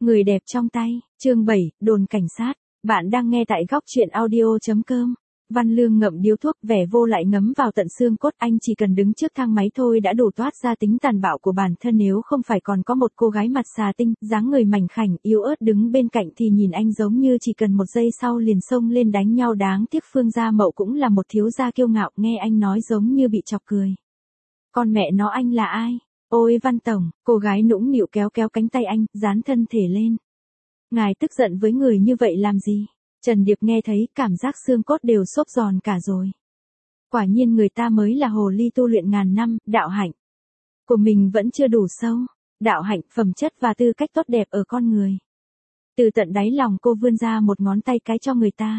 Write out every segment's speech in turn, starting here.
Người đẹp trong tay, chương 7, đồn cảnh sát. Bạn đang nghe tại góc truyện audio.com. Văn Lương ngậm điếu thuốc, vẻ vô lại ngấm vào tận xương cốt. Anh chỉ cần đứng trước thang máy thôi đã đủ toát ra tính tàn bạo của bản thân, nếu không phải còn có một cô gái mặt xà tinh, dáng người mảnh khảnh, yếu ớt đứng bên cạnh thì nhìn anh giống như chỉ cần một giây sau liền xông lên đánh nhau. Đáng tiếc Phương Gia Mậu cũng là một thiếu gia kiêu ngạo, nghe anh nói giống như bị chọc cười. Con mẹ nó, anh là ai? Ôi Văn Tổng, cô gái nũng nịu kéo cánh tay anh, dán thân thể lên. Ngài tức giận với người như vậy làm gì? Trần Điệp nghe thấy, cảm giác xương cốt đều xốp giòn cả rồi. Quả nhiên người ta mới là hồ ly tu luyện ngàn năm, đạo hạnh của mình vẫn chưa đủ sâu. Đạo hạnh, phẩm chất và tư cách tốt đẹp ở con người. Từ tận đáy lòng cô vươn ra một ngón tay cái cho người ta.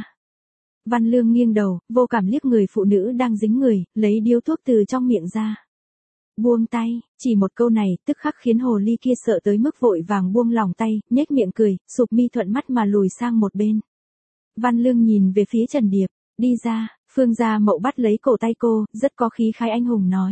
Văn Lương nghiêng đầu, vô cảm liếc người phụ nữ đang dính người, lấy điếu thuốc từ trong miệng ra. Buông tay, chỉ một câu này tức khắc khiến hồ ly kia sợ tới mức vội vàng buông lòng tay, nhếch miệng cười, sụp mi thuận mắt mà lùi sang một bên. Văn Lương nhìn về phía Trần Điệp, đi ra. Phương Gia Mậu bắt lấy cổ tay cô, rất có khí khái anh hùng nói.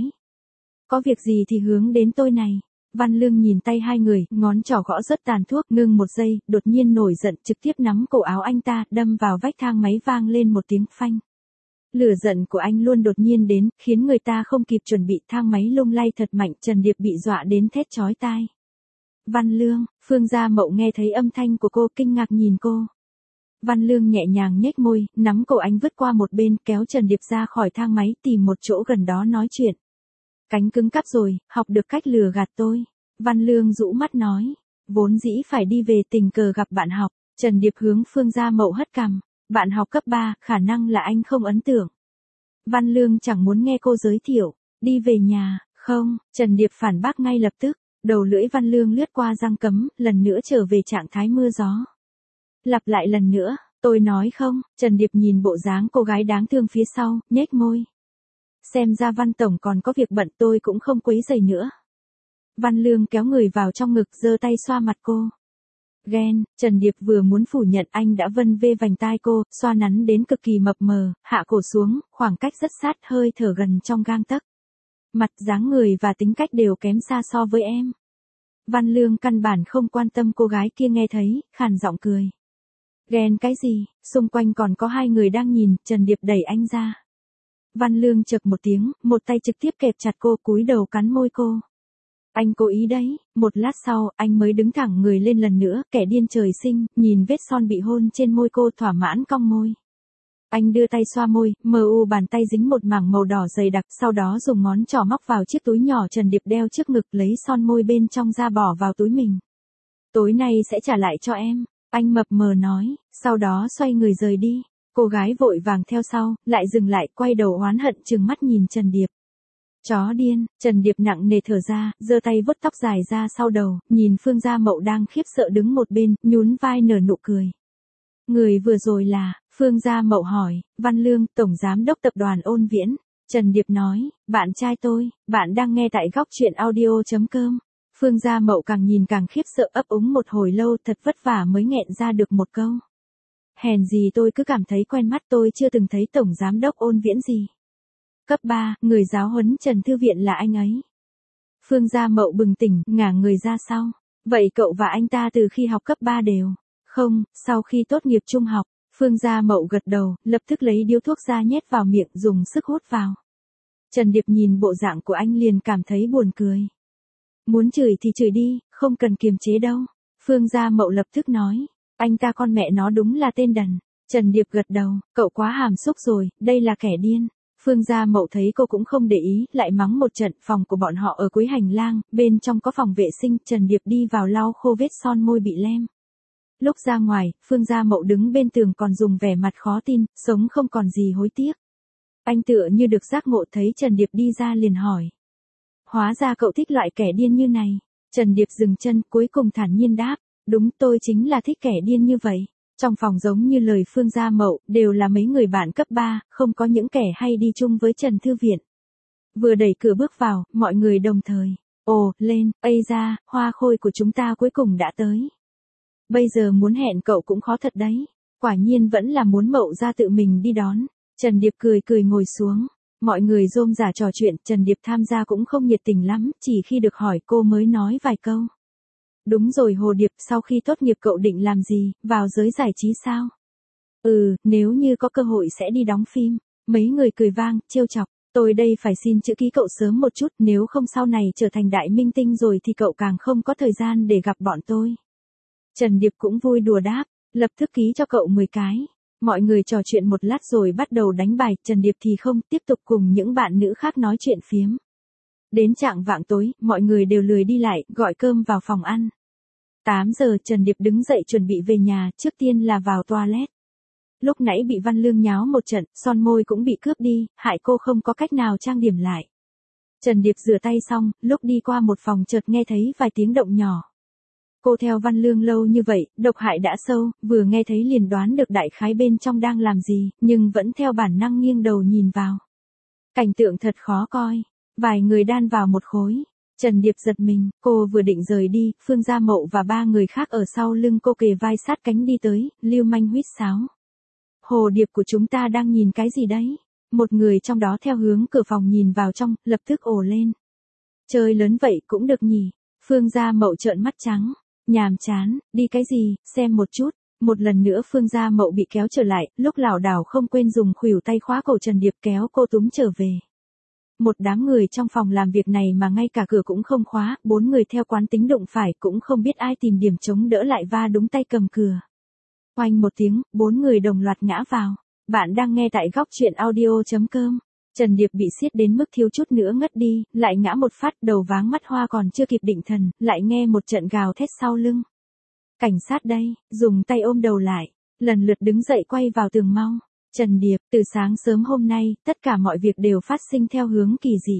Có việc gì thì hướng đến tôi này. Văn Lương nhìn tay hai người, ngón trỏ gõ rất tàn thuốc, ngưng một giây, đột nhiên nổi giận, trực tiếp nắm cổ áo anh ta, đâm vào vách thang máy, vang lên một tiếng phanh. Lửa giận của anh luôn đột nhiên đến, khiến người ta không kịp chuẩn bị, thang máy lung lay thật mạnh, Trần Điệp bị dọa đến thét chói tai. Văn Lương, Phương Gia Mậu nghe thấy âm thanh của cô, kinh ngạc nhìn cô. Văn Lương nhẹ nhàng nhếch môi, nắm cổ anh vứt qua một bên, kéo Trần Điệp ra khỏi thang máy, tìm một chỗ gần đó nói chuyện. Cánh cứng cắp rồi, học được cách lừa gạt tôi. Văn Lương rũ mắt nói, vốn dĩ phải đi về, tình cờ gặp bạn học. Trần Điệp hướng Phương Gia Mậu hất cằm. Bạn học cấp 3, khả năng là anh không ấn tượng. Văn Lương chẳng muốn nghe cô giới thiệu. Đi về nhà, không, Trần Điệp phản bác ngay lập tức. Đầu lưỡi Văn Lương lướt qua răng cấm, lần nữa trở về trạng thái mưa gió. Lặp lại lần nữa, tôi nói không. Trần Điệp nhìn bộ dáng cô gái đáng thương phía sau, nhếch môi. Xem ra Văn Tổng còn có việc bận, tôi cũng không quấy rầy nữa. Văn Lương kéo người vào trong ngực, giơ tay xoa mặt cô. Ghen, Trần Điệp vừa muốn phủ nhận, anh đã vân vê vành tai cô, xoa nắn đến cực kỳ mập mờ, hạ cổ xuống, khoảng cách rất sát, hơi thở gần trong gang tấc. Mặt, dáng người và tính cách đều kém xa so với em. Văn Lương căn bản không quan tâm cô gái kia, nghe thấy, khàn giọng cười. Ghen cái gì, xung quanh còn có hai người đang nhìn. Trần Điệp đẩy anh ra. Văn Lương chực một tiếng, một tay trực tiếp kẹp chặt cô, cúi đầu cắn môi cô. Anh cố ý đấy. Một lát sau, anh mới đứng thẳng người lên lần nữa, kẻ điên trời sinh, nhìn vết son bị hôn trên môi cô, thỏa mãn cong môi. Anh đưa tay xoa môi, bàn tay dính một mảng màu đỏ dày đặc, sau đó dùng ngón trỏ móc vào chiếc túi nhỏ Trần Điệp đeo trước ngực, lấy son môi bên trong ra bỏ vào túi mình. Tối nay sẽ trả lại cho em, anh mập mờ nói, sau đó xoay người rời đi. Cô gái vội vàng theo sau, lại dừng lại, quay đầu oán hận trừng mắt nhìn Trần Điệp. Chó điên. Trần Điệp nặng nề thở ra, giơ tay vuốt tóc dài ra sau đầu, nhìn Phương Gia Mậu đang khiếp sợ đứng một bên, nhún vai nở nụ cười. Người vừa rồi là? Phương Gia Mậu hỏi. Văn Lương, Tổng Giám đốc Tập đoàn Ôn Viễn. Trần Điệp nói, bạn trai tôi. Bạn đang nghe tại góc truyện audio.com. Phương Gia Mậu càng nhìn càng khiếp sợ, ấp úng một hồi lâu, thật vất vả mới nghẹn ra được một câu. Hèn gì tôi cứ cảm thấy quen mắt, tôi chưa từng thấy Tổng Giám đốc Ôn Viễn gì. Cấp 3, người giáo huấn Trần Thư Viện là anh ấy. Phương Gia Mậu bừng tỉnh, ngả người ra sau. Vậy cậu và anh ta từ khi học cấp 3 đều? Không, sau khi tốt nghiệp trung học. Phương Gia Mậu gật đầu, lập tức lấy điếu thuốc ra nhét vào miệng, dùng sức hút vào. Trần Điệp nhìn bộ dạng của anh liền cảm thấy buồn cười. Muốn chửi thì chửi đi, không cần kiềm chế đâu. Phương Gia Mậu lập tức nói. Anh ta con mẹ nó đúng là tên đần. Trần Điệp gật đầu, cậu quá hàm xúc rồi, đây là kẻ điên. Phương Gia Mậu thấy cô cũng không để ý, lại mắng một trận. Phòng của bọn họ ở cuối hành lang, bên trong có phòng vệ sinh. Trần Điệp đi vào lau khô vết son môi bị lem. Lúc ra ngoài, Phương Gia Mậu đứng bên tường còn dùng vẻ mặt khó tin, sống không còn gì hối tiếc. Anh tựa như được giác ngộ, thấy Trần Điệp đi ra liền hỏi. Hóa ra cậu thích loại kẻ điên như này. Trần Điệp dừng chân, cuối cùng thản nhiên đáp. Đúng, tôi chính là thích kẻ điên như vậy. Trong phòng giống như lời Phương Gia Mậu, đều là mấy người bạn cấp 3, không có những kẻ hay đi chung với Trần Thư Viện. Vừa đẩy cửa bước vào, mọi người đồng thời. Ồ, lên, ây da, hoa khôi của chúng ta cuối cùng đã tới. Bây giờ muốn hẹn cậu cũng khó thật đấy. Quả nhiên vẫn là muốn Mậu ra tự mình đi đón. Trần Điệp cười ngồi xuống. Mọi người rôm rả trò chuyện, Trần Điệp tham gia cũng không nhiệt tình lắm, chỉ khi được hỏi cô mới nói vài câu. Đúng rồi Hồ Điệp, sau khi tốt nghiệp cậu định làm gì, vào giới giải trí sao? Nếu như có cơ hội sẽ đi đóng phim. Mấy người cười vang, trêu chọc. Tôi đây phải xin chữ ký cậu sớm một chút, nếu không sau này trở thành đại minh tinh rồi thì cậu càng không có thời gian để gặp bọn tôi. Trần Điệp cũng vui đùa đáp, lập tức ký cho cậu 10 cái. Mọi người trò chuyện một lát rồi bắt đầu đánh bài, Trần Điệp thì không, tiếp tục cùng những bạn nữ khác nói chuyện phiếm. Đến chạng vạng tối, mọi người đều lười đi lại, gọi cơm vào phòng ăn. 8 giờ Trần Điệp đứng dậy chuẩn bị về nhà, trước tiên là vào toilet. Lúc nãy bị Văn Lương nháo một trận, son môi cũng bị cướp đi, hại cô không có cách nào trang điểm lại. Trần Điệp rửa tay xong, lúc đi qua một phòng chợt nghe thấy vài tiếng động nhỏ. Cô theo Văn Lương lâu như vậy, độc hại đã sâu, vừa nghe thấy liền đoán được đại khái bên trong đang làm gì, nhưng vẫn theo bản năng nghiêng đầu nhìn vào. Cảnh tượng thật khó coi, vài người đan vào một khối. Trần Điệp giật mình, cô vừa định rời đi, Phương Gia Mậu và 3 người khác ở sau lưng cô kề vai sát cánh đi tới, lưu manh huýt sáo. Hồ Điệp của chúng ta đang nhìn cái gì đấy? Một người trong đó theo hướng cửa phòng nhìn vào trong, lập tức ồ lên. Chơi lớn vậy cũng được nhỉ? Phương Gia Mậu trợn mắt trắng. Nhàm chán, đi cái gì, xem một chút. Một lần nữa Phương Gia Mậu bị kéo trở lại, lúc lảo đảo không quên dùng khuỷu tay khóa cổ Trần Điệp kéo cô túm trở về. Một đám người trong phòng làm việc này mà ngay cả cửa cũng không khóa, 4 người theo quán tính đụng phải cũng không biết ai tìm điểm chống đỡ lại va đúng tay cầm cửa. Oanh một tiếng, 4 người đồng loạt ngã vào. Bạn đang nghe tại góc truyện audio.com. Trần Điệp bị siết đến mức thiếu chút nữa ngất đi, lại ngã một phát, đầu váng mắt hoa còn chưa kịp định thần, lại nghe một trận gào thét sau lưng. Cảnh sát đây, dùng tay ôm đầu lại, lần lượt đứng dậy quay vào tường mau. Trần Điệp, từ sáng sớm hôm nay, tất cả mọi việc đều phát sinh theo hướng kỳ dị.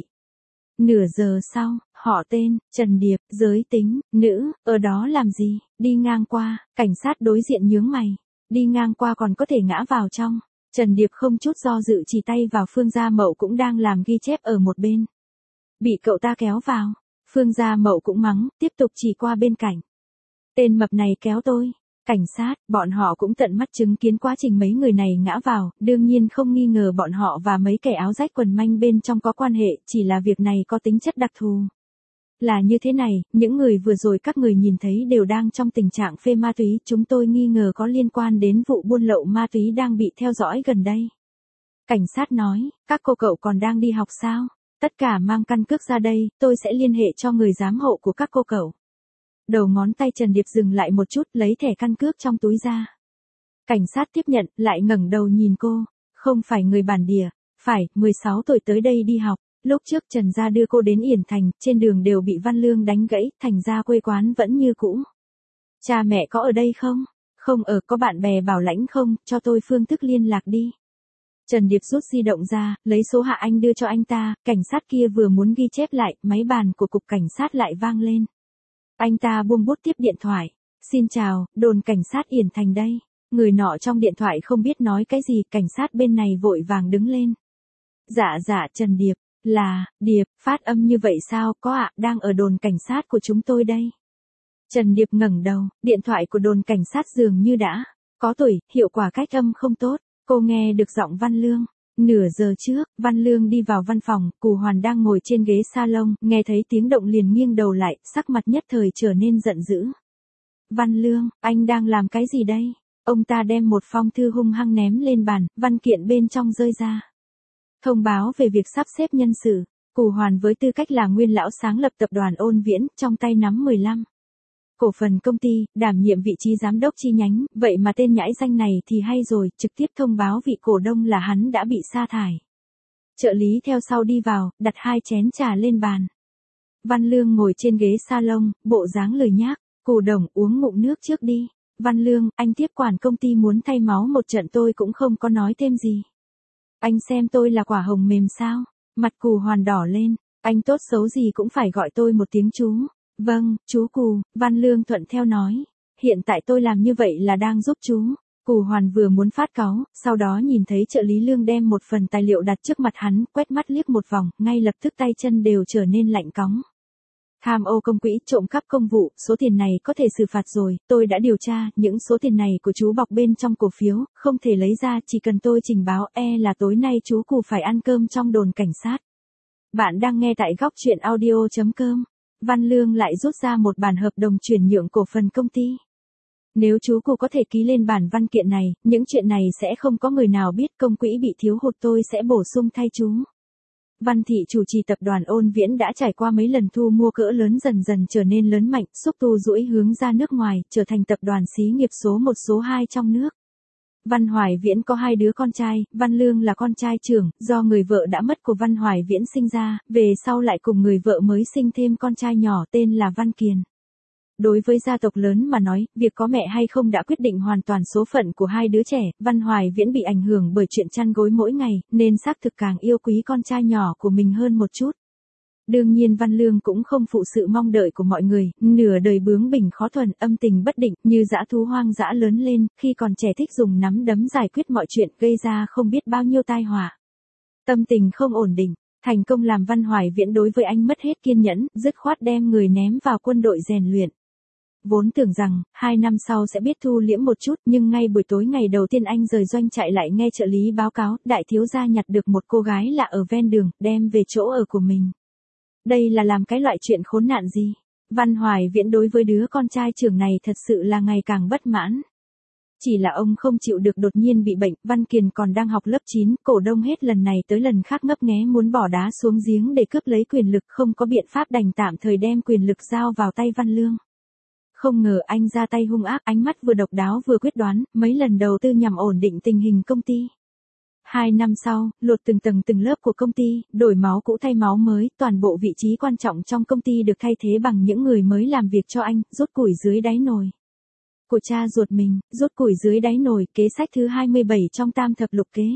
Nửa giờ sau, họ tên, Trần Điệp, giới tính, nữ, ở đó làm gì, đi ngang qua, cảnh sát đối diện nhướng mày, đi ngang qua còn có thể ngã vào trong. Trần Điệp không chút do dự chỉ tay vào Phương Gia Mậu cũng đang làm ghi chép ở một bên. Bị cậu ta kéo vào, Phương Gia Mậu cũng mắng, tiếp tục chỉ qua bên cạnh. Tên mập này kéo tôi. Cảnh sát, bọn họ cũng tận mắt chứng kiến quá trình mấy người này ngã vào, đương nhiên không nghi ngờ bọn họ và mấy kẻ áo rách quần manh bên trong có quan hệ, chỉ là việc này có tính chất đặc thù. Là như thế này, những người vừa rồi các người nhìn thấy đều đang trong tình trạng phê ma túy, chúng tôi nghi ngờ có liên quan đến vụ buôn lậu ma túy đang bị theo dõi gần đây. Cảnh sát nói, các cô cậu còn đang đi học sao? Tất cả mang căn cước ra đây, tôi sẽ liên hệ cho người giám hộ của các cô cậu. Đầu ngón tay Trần Điệp dừng lại một chút, lấy thẻ căn cước trong túi ra. Cảnh sát tiếp nhận, lại ngẩng đầu nhìn cô, không phải người bản địa, phải, 16 tuổi tới đây đi học. Lúc trước Trần gia đưa cô đến Yển Thành, trên đường đều bị Văn Lương đánh gãy, thành ra quê quán vẫn như cũ. Cha mẹ có ở đây không? Không ở, có bạn bè bảo lãnh không, cho tôi phương thức liên lạc đi. Trần Điệp rút di động ra, lấy số Hạ Anh đưa cho anh ta, cảnh sát kia vừa muốn ghi chép lại, máy bàn của cục cảnh sát lại vang lên. Anh ta buông bút tiếp điện thoại. Xin chào, đồn cảnh sát Yển Thành đây. Người nọ trong điện thoại không biết nói cái gì, cảnh sát bên này vội vàng đứng lên. Dạ Trần Điệp. Là, Điệp, phát âm như vậy sao, có ạ, đang ở đồn cảnh sát của chúng tôi đây. Trần Điệp ngẩng đầu, điện thoại của đồn cảnh sát dường như đã có tuổi, hiệu quả cách âm không tốt, cô nghe được giọng Văn Lương. Nửa giờ trước, Văn Lương đi vào văn phòng, Cù Hoàn đang ngồi trên ghế salon, nghe thấy tiếng động liền nghiêng đầu lại, sắc mặt nhất thời trở nên giận dữ. Văn Lương, anh đang làm cái gì đây? Ông ta đem một phong thư hung hăng ném lên bàn, văn kiện bên trong rơi ra. Thông báo về việc sắp xếp nhân sự, Cù Hoàn với tư cách là nguyên lão sáng lập tập đoàn Ôn Viễn, trong tay nắm 15 cổ phần công ty, đảm nhiệm vị trí giám đốc chi nhánh, vậy mà tên nhãi danh này thì hay rồi, trực tiếp thông báo vị cổ đông là hắn đã bị sa thải. Trợ lý theo sau đi vào, đặt 2 chén trà lên bàn. Văn Lương ngồi trên ghế salon, bộ dáng lười nhác, Cù đồng uống ngụm nước trước đi. Văn Lương, anh tiếp quản công ty muốn thay máu một trận tôi cũng không có nói thêm gì. Anh xem tôi là quả hồng mềm sao? Mặt Cù Hoàn đỏ lên, anh tốt xấu gì cũng phải gọi tôi một tiếng chú. Vâng, chú Cù, Văn Lương thuận theo nói. Hiện tại tôi làm như vậy là đang giúp chú. Cù Hoàn vừa muốn phát cáu, sau đó nhìn thấy trợ lý Lương đem một phần tài liệu đặt trước mặt hắn, quét mắt liếc một vòng, ngay lập tức tay chân đều trở nên lạnh cóng. Tham ô công quỹ, trộm cắp công vụ, số tiền này có thể xử phạt rồi, tôi đã điều tra, những số tiền này của chú bọc bên trong cổ phiếu, không thể lấy ra, chỉ cần tôi trình báo, là tối nay chú Cù phải ăn cơm trong đồn cảnh sát. Bạn đang nghe tại góc truyện audio.com. Văn Lương lại rút ra một bản hợp đồng chuyển nhượng cổ phần công ty. Nếu chú cụ có thể ký lên bản văn kiện này, những chuyện này sẽ không có người nào biết, công quỹ bị thiếu hụt tôi sẽ bổ sung thay chú. Văn Thị chủ trì tập đoàn Ôn Viễn đã trải qua mấy lần thu mua cỡ lớn dần dần trở nên lớn mạnh, xúc tu duỗi hướng ra nước ngoài, trở thành tập đoàn xí nghiệp số 1 số 2 trong nước. Văn Hoài Viễn có 2 đứa con trai, Văn Lương là con trai trưởng, do người vợ đã mất của Văn Hoài Viễn sinh ra, về sau lại cùng người vợ mới sinh thêm con trai nhỏ tên là Văn Kiền. Đối với gia tộc lớn mà nói, việc có mẹ hay không đã quyết định hoàn toàn số phận của 2 đứa trẻ, Văn Hoài Viễn bị ảnh hưởng bởi chuyện chăn gối mỗi ngày, nên xác thực càng yêu quý con trai nhỏ của mình hơn một chút. Đương nhiên Văn Lương cũng không phụ sự mong đợi của mọi người, nửa đời bướng bỉnh khó thuần, âm tình bất định, như dã thú hoang dã lớn lên, khi còn trẻ thích dùng nắm đấm giải quyết mọi chuyện, gây ra không biết bao nhiêu tai họa. Tâm tình không ổn định, thành công làm Văn Hoài Viễn đối với anh mất hết kiên nhẫn, dứt khoát đem người ném vào quân đội rèn luyện. Vốn tưởng rằng, 2 năm sau sẽ biết thu liễm một chút, nhưng ngay buổi tối ngày đầu tiên anh rời doanh trại lại nghe trợ lý báo cáo, đại thiếu gia nhặt được một cô gái lạ ở ven đường, đem về chỗ ở của mình. Đây là làm cái loại chuyện khốn nạn gì? Văn Hoài Viễn đối với đứa con trai trưởng này thật sự là ngày càng bất mãn. Chỉ là ông không chịu được đột nhiên bị bệnh, Văn Kiền còn đang học lớp 9, cổ đông hết lần này tới lần khác ngấp nghé muốn bỏ đá xuống giếng để cướp lấy quyền lực, không có biện pháp đành tạm thời đem quyền lực giao vào tay Văn Lương. Không ngờ anh ra tay hung ác, ánh mắt vừa độc đáo vừa quyết đoán, mấy lần đầu tư nhằm ổn định tình hình công ty. 2 năm sau, lột từng tầng từng lớp của công ty, đổi máu cũ thay máu mới, toàn bộ vị trí quan trọng trong công ty được thay thế bằng những người mới làm việc cho anh, rút củi dưới đáy nồi. Của cha ruột mình, rút củi dưới đáy nồi, kế sách thứ 27 trong tam thập lục kế.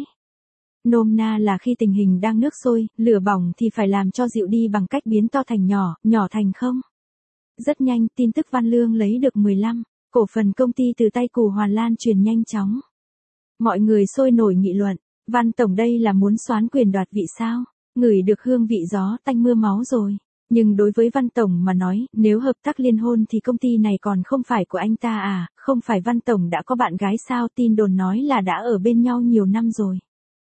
Nôm na là khi tình hình đang nước sôi, lửa bỏng thì phải làm cho dịu đi bằng cách biến to thành nhỏ, nhỏ thành không. Rất nhanh, tin tức Văn Lương lấy được 15 cổ phần công ty từ tay Cù Hoàn lan truyền nhanh chóng. Mọi người sôi nổi nghị luận, Văn Tổng đây là muốn soán quyền đoạt vị sao? Ngửi được hương vị gió tanh mưa máu rồi. Nhưng đối với Văn Tổng mà nói, nếu hợp tác liên hôn thì công ty này còn không phải của anh ta à, không phải Văn Tổng đã có bạn gái sao, tin đồn nói là đã ở bên nhau nhiều năm rồi.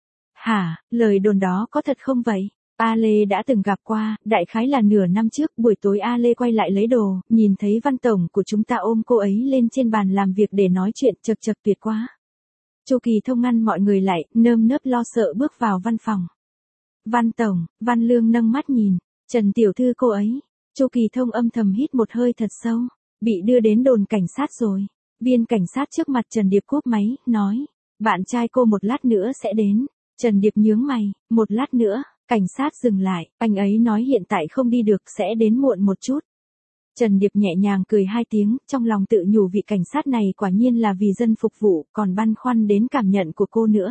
Hả, lời đồn đó có thật không vậy? A Lê đã từng gặp qua, đại khái là nửa năm trước, buổi tối A Lê quay lại lấy đồ, nhìn thấy Văn Tổng của chúng ta ôm cô ấy lên trên bàn làm việc để nói chuyện, chật chật tuyệt quá. Chu Kỳ Thông ngăn mọi người lại, nơm nớp lo sợ bước vào văn phòng. Văn Tổng, Văn Lương nâng mắt nhìn, Trần Tiểu Thư cô ấy. Chu Kỳ Thông âm thầm hít một hơi thật sâu, bị đưa đến đồn cảnh sát rồi. Viên cảnh sát trước mặt Trần Điệp cúp máy, nói, bạn trai cô một lát nữa sẽ đến. Trần Điệp nhướng mày, một lát nữa. Cảnh sát dừng lại, anh ấy nói hiện tại không đi được, sẽ đến muộn một chút. Trần Điệp nhẹ nhàng cười 2 tiếng, trong lòng tự nhủ vị cảnh sát này quả nhiên là vì dân phục vụ, còn băn khoăn đến cảm nhận của cô nữa.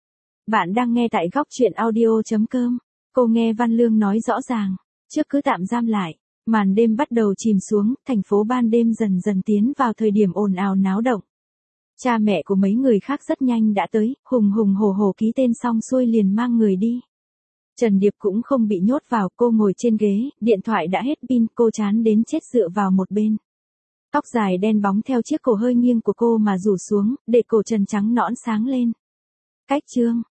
Bạn đang nghe tại góc chuyện audio.com. Cô nghe Văn Lương nói rõ ràng, trước cứ tạm giam lại, màn đêm bắt đầu chìm xuống, thành phố ban đêm dần dần tiến vào thời điểm ồn ào náo động. Cha mẹ của mấy người khác rất nhanh đã tới, hùng hùng hổ hổ ký tên xong xuôi liền mang người đi. Trần Điệp cũng không bị nhốt vào, cô ngồi trên ghế, điện thoại đã hết pin, cô chán đến chết dựa vào một bên. Tóc dài đen bóng theo chiếc cổ hơi nghiêng của cô mà rủ xuống, để cổ trần trắng nõn sáng lên. Cách chương